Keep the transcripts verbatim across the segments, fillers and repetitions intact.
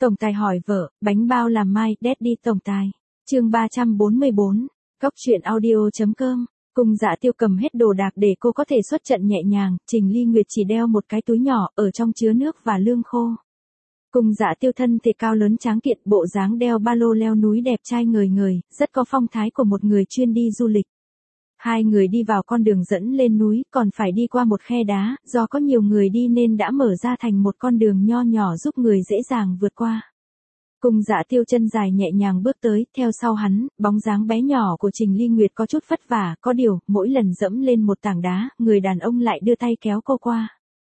Tổng tài hỏi vợ, bánh bao làm mai, Daddy tổng tài. Chương ba trăm bốn mươi bốn, Góc truyện audio.com. Cung Dạ Tiêu cầm hết đồ đạc để cô có thể xuất trận nhẹ nhàng, Trình Ly Nguyệt chỉ đeo một cái túi nhỏ, ở trong chứa nước và lương khô. Cung Dạ Tiêu thân thể cao lớn tráng kiện, bộ dáng đeo ba lô leo núi đẹp trai ngời ngời, rất có phong thái của một người chuyên đi du lịch. Hai người đi vào con đường dẫn lên núi, còn phải đi qua một khe đá, do có nhiều người đi nên đã mở ra thành một con đường nho nhỏ giúp người dễ dàng vượt qua. Cung Dạ Tiêu chân dài nhẹ nhàng bước tới, theo sau hắn, bóng dáng bé nhỏ của Trình Ly Nguyệt có chút vất vả, có điều, mỗi lần dẫm lên một tảng đá, người đàn ông lại đưa tay kéo cô qua.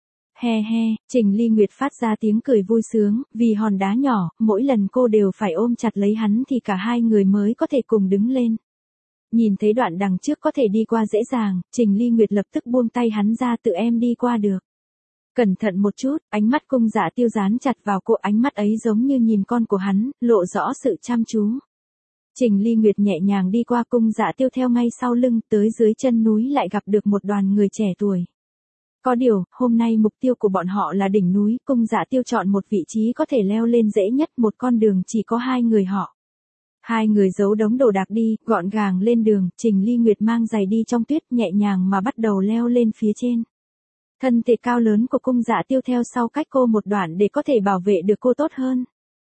He he, Trình Ly Nguyệt phát ra tiếng cười vui sướng, vì hòn đá nhỏ, mỗi lần cô đều phải ôm chặt lấy hắn thì cả hai người mới có thể cùng đứng lên. Nhìn thấy đoạn đằng trước có thể đi qua dễ dàng, Trình Ly Nguyệt lập tức buông tay hắn ra, tự em đi qua được. Cẩn thận một chút, ánh mắt Cung Dạ Tiêu dán chặt vào cô, ánh mắt ấy giống như nhìn con của hắn, lộ rõ sự chăm chú. Trình Ly Nguyệt nhẹ nhàng đi qua, Cung Dạ Tiêu theo ngay sau lưng, tới dưới chân núi lại gặp được một đoàn người trẻ tuổi. Có điều, hôm nay mục tiêu của bọn họ là đỉnh núi, Cung Dạ Tiêu chọn một vị trí có thể leo lên dễ nhất, một con đường chỉ có hai người họ. Hai người giấu đống đồ đạc đi, gọn gàng lên đường, Trình Ly Nguyệt mang giày đi trong tuyết nhẹ nhàng mà bắt đầu leo lên phía trên. Thân thể cao lớn của Cung Dạ Tiêu theo sau cách cô một đoạn để có thể bảo vệ được cô tốt hơn.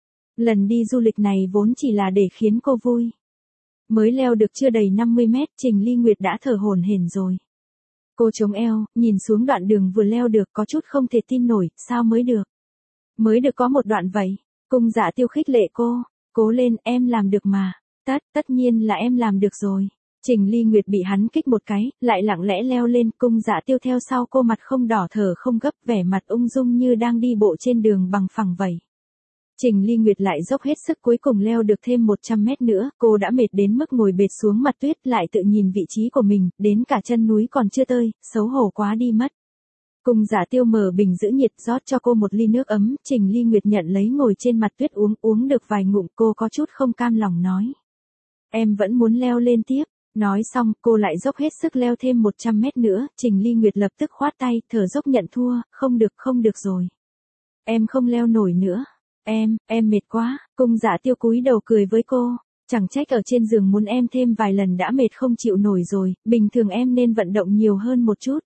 Lần đi du lịch này vốn chỉ là để khiến cô vui. Mới leo được chưa đầy năm mươi mét, Trình Ly Nguyệt đã thở hổn hển rồi. Cô chống eo, nhìn xuống đoạn đường vừa leo được, có chút không thể tin nổi, sao mới được? Mới được có một đoạn vậy. Cung Dạ Tiêu khích lệ cô, cố lên, em làm được mà. Tất, tất nhiên là em làm được rồi. Trình Ly Nguyệt bị hắn kích một cái, lại lặng lẽ leo lên, Cung Dạ Tiêu theo sau cô, mặt không đỏ thở không gấp, vẻ mặt ung dung như đang đi bộ trên đường bằng phẳng vậy. Trình Ly Nguyệt lại dốc hết sức, cuối cùng leo được thêm một trăm mét nữa, cô đã mệt đến mức ngồi bệt xuống mặt tuyết, lại tự nhìn vị trí của mình, đến cả chân núi còn chưa tơi, xấu hổ quá đi mất. Cung Dạ Tiêu mở bình giữ nhiệt rót cho cô một ly nước ấm, Trình Ly Nguyệt nhận lấy ngồi trên mặt tuyết uống, uống được vài ngụm, cô có chút không cam lòng nói. Em vẫn muốn leo lên tiếp. Nói xong, cô lại dốc hết sức leo thêm một trăm mét nữa, Trình Ly Nguyệt lập tức khoát tay, thở dốc nhận thua, không được, không được rồi. Em không leo nổi nữa. Em, em mệt quá, Cung Dạ Tiêu cúi đầu cười với cô. Chẳng trách ở trên giường muốn em thêm vài lần đã mệt không chịu nổi rồi, bình thường em nên vận động nhiều hơn một chút.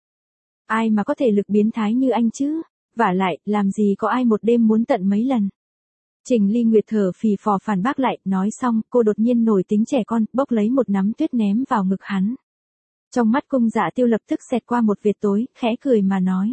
Ai mà có thể lực biến thái như anh chứ? Vả lại, làm gì có ai một đêm muốn tận mấy lần. Trình Ly Nguyệt thở phì phò phản bác lại, nói xong, cô đột nhiên nổi tính trẻ con, bốc lấy một nắm tuyết ném vào ngực hắn. Trong mắt Cung Dạ Tiêu lập tức xẹt qua một vệt tối, khẽ cười mà nói.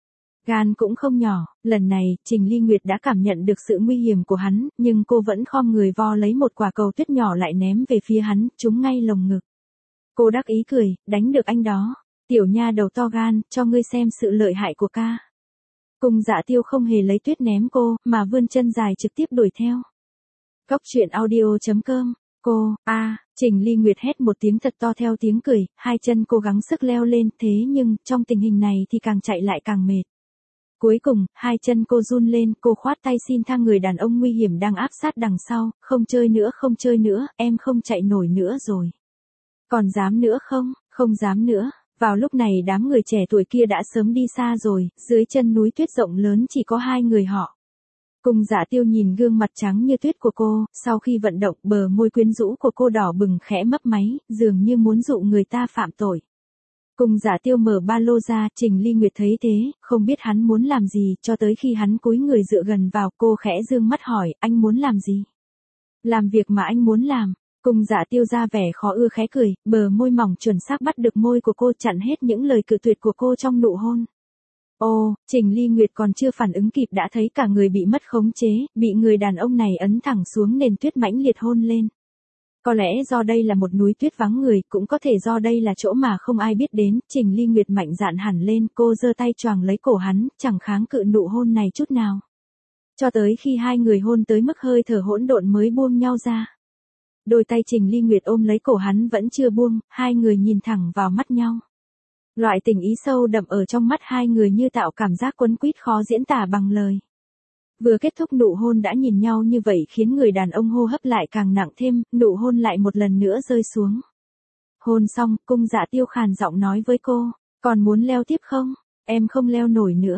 Gan cũng không nhỏ, lần này, Trình Ly Nguyệt đã cảm nhận được sự nguy hiểm của hắn, nhưng cô vẫn khom người vo lấy một quả cầu tuyết nhỏ lại ném về phía hắn, trúng ngay lồng ngực. Cô đắc ý cười, đánh được anh đó. Tiểu nha đầu to gan, cho ngươi xem sự lợi hại của ca. Cung Dạ Tiêu không hề lấy tuyết ném cô, mà vươn chân dài trực tiếp đuổi theo. Góc truyện audio.com. Cô, a, à, Trình Ly Nguyệt hét một tiếng thật to theo tiếng cười, hai chân cố gắng sức leo lên, thế nhưng, trong tình hình này thì càng chạy lại càng mệt. Cuối cùng, hai chân cô run lên, cô khoát tay xin tha người đàn ông nguy hiểm đang áp sát đằng sau, không chơi nữa, không chơi nữa, em không chạy nổi nữa rồi. Còn dám nữa không? Không dám nữa. Vào lúc này đám người trẻ tuổi kia đã sớm đi xa rồi, dưới chân núi tuyết rộng lớn chỉ có hai người họ. Cung Dạ Tiêu nhìn gương mặt trắng như tuyết của cô, sau khi vận động bờ môi quyến rũ của cô đỏ bừng khẽ mấp máy, dường như muốn dụ người ta phạm tội. Cung Dạ Tiêu mở ba lô ra, Trình Ly Nguyệt thấy thế, không biết hắn muốn làm gì, cho tới khi hắn cúi người dựa gần vào, cô khẽ dương mắt hỏi, anh muốn làm gì? Làm việc mà anh muốn làm. Cung Dạ Tiêu ra vẻ khó ưa khẽ cười, bờ môi mỏng chuẩn xác bắt được môi của cô, chặn hết những lời cự tuyệt của cô trong nụ hôn. Ô, Trình Ly Nguyệt còn chưa phản ứng kịp đã thấy cả người bị mất khống chế, bị người đàn ông này ấn thẳng xuống nền tuyết mãnh liệt hôn lên. Có lẽ do đây là một núi tuyết vắng người, cũng có thể do đây là chỗ mà không ai biết đến, Trình Ly Nguyệt mạnh dạn hẳn lên, cô giơ tay choàng lấy cổ hắn, chẳng kháng cự nụ hôn này chút nào. Cho tới khi hai người hôn tới mức hơi thở hỗn độn mới buông nhau ra. Đôi tay Trình Ly Nguyệt ôm lấy cổ hắn vẫn chưa buông, hai người nhìn thẳng vào mắt nhau. Loại tình ý sâu đậm ở trong mắt hai người như tạo cảm giác quấn quýt khó diễn tả bằng lời. Vừa kết thúc nụ hôn đã nhìn nhau như vậy khiến người đàn ông hô hấp lại càng nặng thêm, nụ hôn lại một lần nữa rơi xuống. Hôn xong, Cung Dạ Tiêu khàn giọng nói với cô, còn muốn leo tiếp không? Em không leo nổi nữa.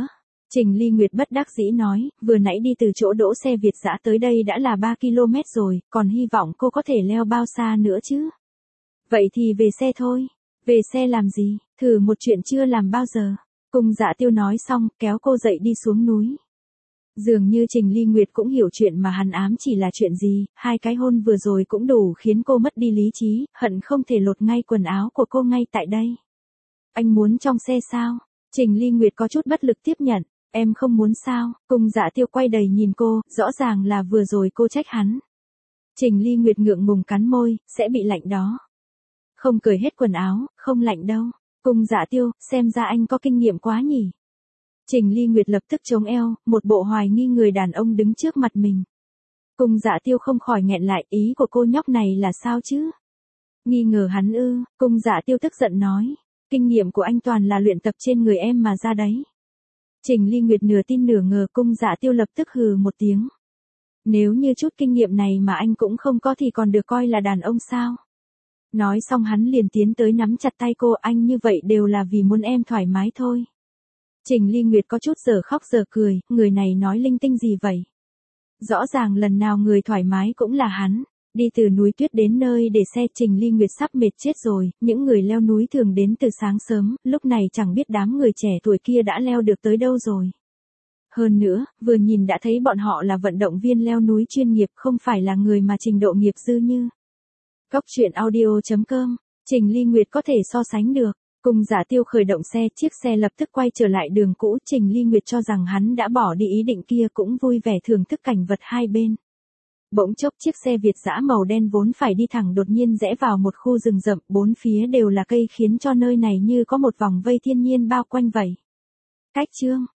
Trình Ly Nguyệt bất đắc dĩ nói, vừa nãy đi từ chỗ đỗ xe Việt dã tới đây đã là ba ki lô mét rồi, còn hy vọng cô có thể leo bao xa nữa chứ. Vậy thì về xe thôi. Về xe làm gì, thử một chuyện chưa làm bao giờ. Cung Dạ Tiêu nói xong, kéo cô dậy đi xuống núi. Dường như Trình Ly Nguyệt cũng hiểu chuyện mà hắn ám chỉ là chuyện gì, hai cái hôn vừa rồi cũng đủ khiến cô mất đi lý trí, hận không thể lột ngay quần áo của cô ngay tại đây. Anh muốn trong xe sao? Trình Ly Nguyệt có chút bất lực tiếp nhận, em không muốn sao? Cung Dạ Tiêu quay đầy nhìn cô, rõ ràng là vừa rồi cô trách hắn. Trình Ly Nguyệt ngượng ngùng cắn môi, sẽ bị lạnh đó. Không cởi hết quần áo, không lạnh đâu. Cung Dạ Tiêu, xem ra anh có kinh nghiệm quá nhỉ. Trình Ly Nguyệt lập tức chống eo, một bộ hoài nghi người đàn ông đứng trước mặt mình. Cung Dạ Tiêu không khỏi nghẹn lại, ý của cô nhóc này là sao chứ? Nghi ngờ hắn ư? Cung Dạ Tiêu tức giận nói, kinh nghiệm của anh toàn là luyện tập trên người em mà ra đấy. Trình Ly Nguyệt nửa tin nửa ngờ, Cung Dạ Tiêu lập tức hừ một tiếng. Nếu như chút kinh nghiệm này mà anh cũng không có thì còn được coi là đàn ông sao? Nói xong hắn liền tiến tới nắm chặt tay cô, anh như vậy đều là vì muốn em thoải mái thôi. Trình Ly Nguyệt có chút giờ khóc giờ cười, người này nói linh tinh gì vậy? Rõ ràng lần nào người thoải mái cũng là hắn. Đi từ núi tuyết đến nơi để xe, Trình Ly Nguyệt sắp mệt chết rồi, những người leo núi thường đến từ sáng sớm, lúc này chẳng biết đám người trẻ tuổi kia đã leo được tới đâu rồi. Hơn nữa, vừa nhìn đã thấy bọn họ là vận động viên leo núi chuyên nghiệp, không phải là người mà trình độ nghiệp dư như. Góc truyện audio chấm com, Trình Ly Nguyệt có thể so sánh được. Cung Dạ Tiêu khởi động xe, chiếc xe lập tức quay trở lại đường cũ, Trình Ly Nguyệt cho rằng hắn đã bỏ đi ý định kia cũng vui vẻ thưởng thức cảnh vật hai bên. Bỗng chốc chiếc xe Việt dã màu đen vốn phải đi thẳng đột nhiên rẽ vào một khu rừng rậm, bốn phía đều là cây khiến cho nơi này như có một vòng vây thiên nhiên bao quanh vậy. Cách chương